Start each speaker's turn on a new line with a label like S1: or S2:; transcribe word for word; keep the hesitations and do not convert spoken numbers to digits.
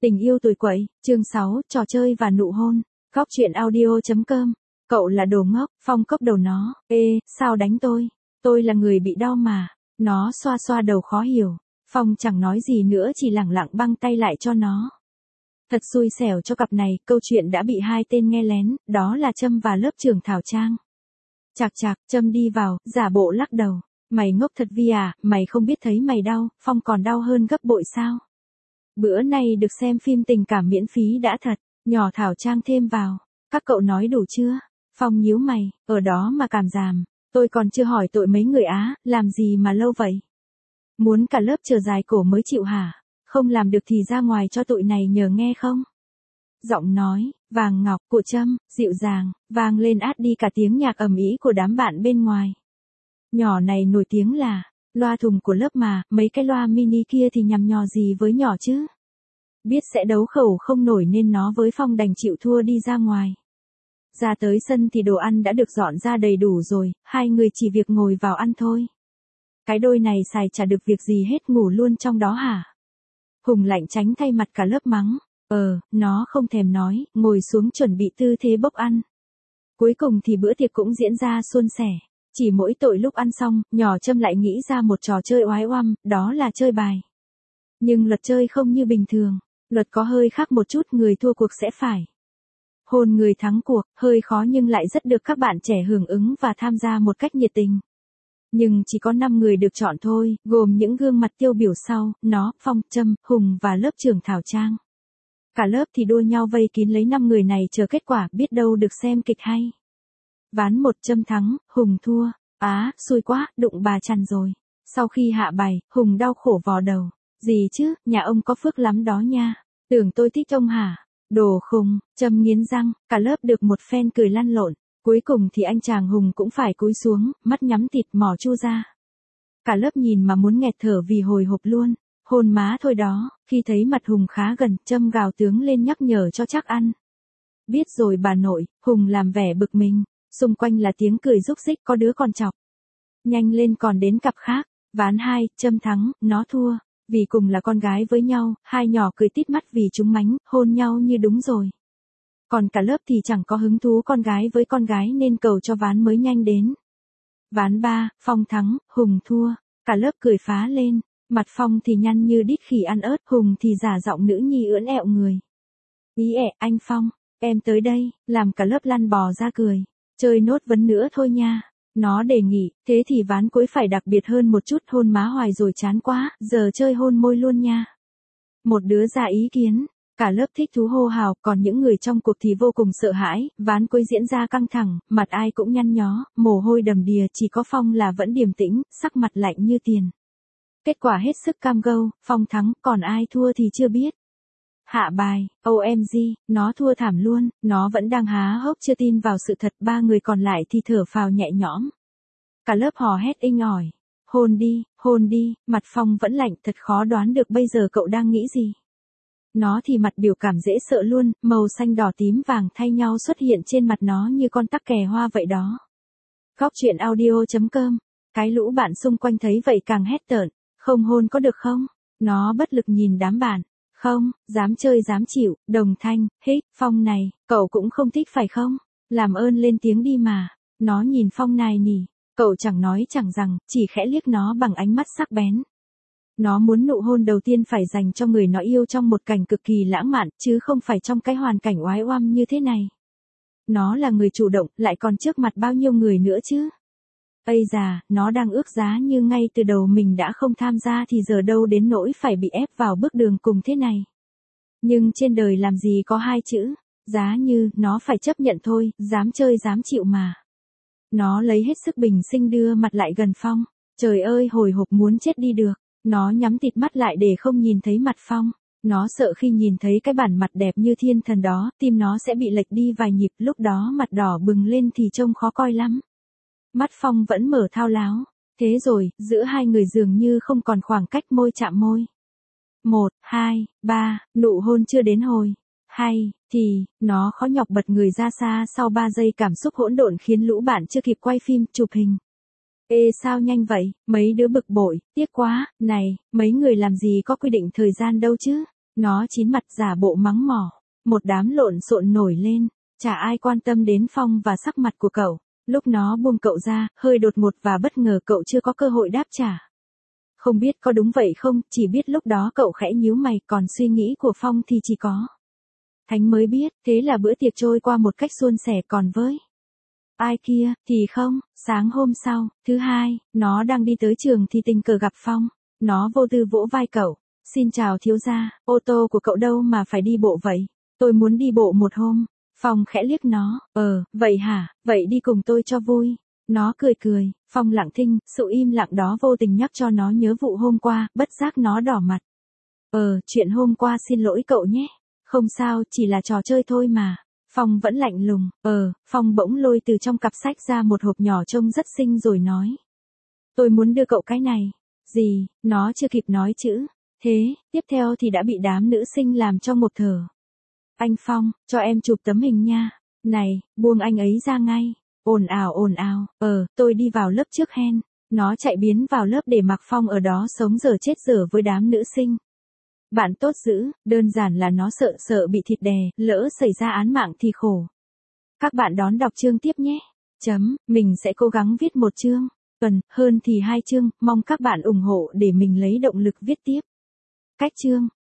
S1: Tình yêu tuổi quậy, chương sáu, trò chơi và nụ hôn. Góc truyện audio chấm com. Cậu là đồ ngốc, Phong cốc đầu nó. Ê, sao đánh tôi? Tôi là người bị đau mà. Nó xoa xoa đầu khó hiểu. Phong chẳng nói gì nữa, chỉ lẳng lặng băng tay lại cho nó. Thật xui xẻo cho cặp này, câu chuyện đã bị hai tên nghe lén, đó là Trâm và lớp trưởng Thảo Trang. Chạc chạc, Trâm đi vào, giả bộ lắc đầu. Mày ngốc thật Vi à, mày không biết thấy mày đau, Phong còn đau hơn gấp bội sao? Bữa nay được xem phim tình cảm miễn phí đã thật, nhỏ Thảo Trang thêm vào. Các cậu nói đủ chưa? Phong nhíu mày, ở đó mà cảm giảm. Tôi còn chưa hỏi tội mấy người Á, làm gì mà lâu vậy? Muốn cả lớp chờ dài cổ mới chịu hả? Không làm được thì ra ngoài cho tụi này nhờ nghe không? Giọng nói, vàng ngọc của Trâm, dịu dàng, vang lên át đi cả tiếng nhạc ầm ĩ của đám bạn bên ngoài. Nhỏ này nổi tiếng là loa thùng của lớp mà, mấy cái loa mini kia thì nhằm nhò gì với nhỏ chứ? Biết sẽ đấu khẩu không nổi nên nó với Phong đành chịu thua đi ra ngoài. Ra tới sân thì đồ ăn đã được dọn ra đầy đủ rồi, hai người chỉ việc ngồi vào ăn thôi. Cái đôi này xài chả được việc gì hết, ngủ luôn trong đó hả? Hùng lạnh tránh thay mặt cả lớp mắng. Ờ, nó không thèm nói, ngồi xuống chuẩn bị tư thế bốc ăn. Cuối cùng thì bữa tiệc cũng diễn ra suôn sẻ. Chỉ mỗi tội lúc ăn xong, nhỏ Trâm lại nghĩ ra một trò chơi oái oăm, đó là chơi bài. Nhưng luật chơi không như bình thường, luật có hơi khác một chút, người thua cuộc sẽ phải hôn người thắng cuộc, hơi khó nhưng lại rất được các bạn trẻ hưởng ứng và tham gia một cách nhiệt tình. Nhưng chỉ có năm người được chọn thôi, gồm những gương mặt tiêu biểu sau, nó, Phong, Trâm, Hùng và lớp trưởng Thảo Trang. Cả lớp thì đua nhau vây kín lấy năm người này chờ kết quả, biết đâu được xem kịch hay. Ván một, Trâm thắng, Hùng thua. Á, xui quá, đụng bà chằn rồi. Sau khi hạ bài, Hùng đau khổ vò đầu. Gì chứ, nhà ông có phước lắm đó nha. Tưởng tôi thích ông hả? Đồ khùng, Trâm nghiến răng, cả lớp được một phen cười lăn lộn. Cuối cùng thì anh chàng Hùng cũng phải cúi xuống, mắt nhắm tịt mỏ chu ra. Cả lớp nhìn mà muốn nghẹt thở vì hồi hộp luôn. Hôn má thôi đó, khi thấy mặt Hùng khá gần, Trâm gào tướng lên nhắc nhở cho chắc ăn. Biết rồi bà nội, Hùng làm vẻ bực mình. Xung quanh là tiếng cười rúc rích, có đứa còn chọc. Nhanh lên còn đến cặp khác. Ván hai, Trâm thắng, nó thua. Vì cùng là con gái với nhau, hai nhỏ cười tít mắt vì chúng mánh, hôn nhau như đúng rồi. Còn cả lớp thì chẳng có hứng thú con gái với con gái nên cầu cho ván mới nhanh đến. Ván ba, Phong thắng, Hùng thua. Cả lớp cười phá lên. Mặt Phong thì nhăn như đít khỉ ăn ớt, Hùng thì giả giọng nữ nhi ưỡn ẹo người. Ý ẹ, anh Phong, em tới đây, làm cả lớp lăn bò ra cười. Chơi nốt vấn nữa thôi nha. Nó đề nghị, thế thì ván cuối phải đặc biệt hơn một chút, hôn má hoài rồi chán quá, giờ chơi hôn môi luôn nha. Một đứa ra ý kiến, cả lớp thích thú hô hào, còn những người trong cuộc thì vô cùng sợ hãi, ván cuối diễn ra căng thẳng, mặt ai cũng nhăn nhó, mồ hôi đầm đìa, chỉ có Phong là vẫn điềm tĩnh, sắc mặt lạnh như tiền. Kết quả hết sức cam go, Phong thắng, còn ai thua thì chưa biết. Hạ bài, ô em giê, nó thua thảm luôn, nó vẫn đang há hốc chưa tin vào sự thật, ba người còn lại thì thở phào nhẹ nhõm. Cả lớp hò hét inh ỏi, hôn đi, hôn đi, mặt Phong vẫn lạnh, thật khó đoán được bây giờ cậu đang nghĩ gì. Nó thì mặt biểu cảm dễ sợ luôn, màu xanh đỏ tím vàng thay nhau xuất hiện trên mặt nó như con tắc kè hoa vậy đó. Góc truyện audio chấm com, cái lũ bạn xung quanh thấy vậy càng hét tợn, không hôn có được không? Nó bất lực nhìn đám bạn. Không, dám chơi dám chịu, đồng thanh, hít, Phong này, cậu cũng không thích phải không? Làm ơn lên tiếng đi mà. Nó nhìn Phong nài nỉ, cậu chẳng nói chẳng rằng, chỉ khẽ liếc nó bằng ánh mắt sắc bén. Nó muốn nụ hôn đầu tiên phải dành cho người nó yêu trong một cảnh cực kỳ lãng mạn, chứ không phải trong cái hoàn cảnh oái oăm như thế này. Nó là người chủ động, lại còn trước mặt bao nhiêu người nữa chứ? Ây già, nó đang ước giá như ngay từ đầu mình đã không tham gia thì giờ đâu đến nỗi phải bị ép vào bước đường cùng thế này. Nhưng trên đời làm gì có hai chữ, giá như, nó phải chấp nhận thôi, dám chơi dám chịu mà. Nó lấy hết sức bình sinh đưa mặt lại gần Phong, trời ơi hồi hộp muốn chết đi được, nó nhắm tịt mắt lại để không nhìn thấy mặt Phong. Nó sợ khi nhìn thấy cái bản mặt đẹp như thiên thần đó, tim nó sẽ bị lệch đi vài nhịp, lúc đó mặt đỏ bừng lên thì trông khó coi lắm. Mắt Phong vẫn mở thao láo. Thế rồi, giữa hai người dường như không còn khoảng cách môi chạm môi. Một, hai, ba, nụ hôn chưa đến hồi. Hay, thì, nó khó nhọc bật người ra xa sau ba giây cảm xúc hỗn độn khiến lũ bạn chưa kịp quay phim, chụp hình. Ê sao nhanh vậy, mấy đứa bực bội, tiếc quá, này, mấy người làm gì có quy định thời gian đâu chứ. Nó chín mặt giả bộ mắng mỏ. Một đám lộn xộn nổi lên. Chả ai quan tâm đến Phong và sắc mặt của cậu. Lúc nó buông cậu ra, hơi đột ngột và bất ngờ cậu chưa có cơ hội đáp trả. Không biết có đúng vậy không, chỉ biết lúc đó cậu khẽ nhíu mày, còn suy nghĩ của Phong thì chỉ có Thánh mới biết, thế là bữa tiệc trôi qua một cách suôn sẻ, còn với ai kia, thì không. Sáng hôm sau, thứ hai, nó đang đi tới trường thì tình cờ gặp Phong. Nó vô tư vỗ vai cậu. Xin chào thiếu gia, ô tô của cậu đâu mà phải đi bộ vậy? Tôi muốn đi bộ một hôm. Phong khẽ liếc nó, ờ, vậy hả, vậy đi cùng tôi cho vui. Nó cười cười, Phong lặng thinh, sự im lặng đó vô tình nhắc cho nó nhớ vụ hôm qua, bất giác nó đỏ mặt. Ờ, chuyện hôm qua xin lỗi cậu nhé. Không sao, chỉ là trò chơi thôi mà. Phong vẫn lạnh lùng, ờ, Phong bỗng lôi từ trong cặp sách ra một hộp nhỏ trông rất xinh rồi nói. Tôi muốn đưa cậu cái này. Gì, nó chưa kịp nói chữ. Thế, tiếp theo thì đã bị đám nữ sinh làm cho một thở. Anh Phong, cho em chụp tấm hình nha. Này, buông anh ấy ra ngay. Ồn ào ồn ào, ờ, tôi đi vào lớp trước hen. Nó chạy biến vào lớp để mặc Phong ở đó sống dở chết dở với đám nữ sinh. Bạn tốt dữ, đơn giản là nó sợ sợ bị thịt đè, lỡ xảy ra án mạng thì khổ. Các bạn đón đọc chương tiếp nhé. Chấm, mình sẽ cố gắng viết một chương, tuần, hơn thì hai chương, mong các bạn ủng hộ để mình lấy động lực viết tiếp. Cách chương.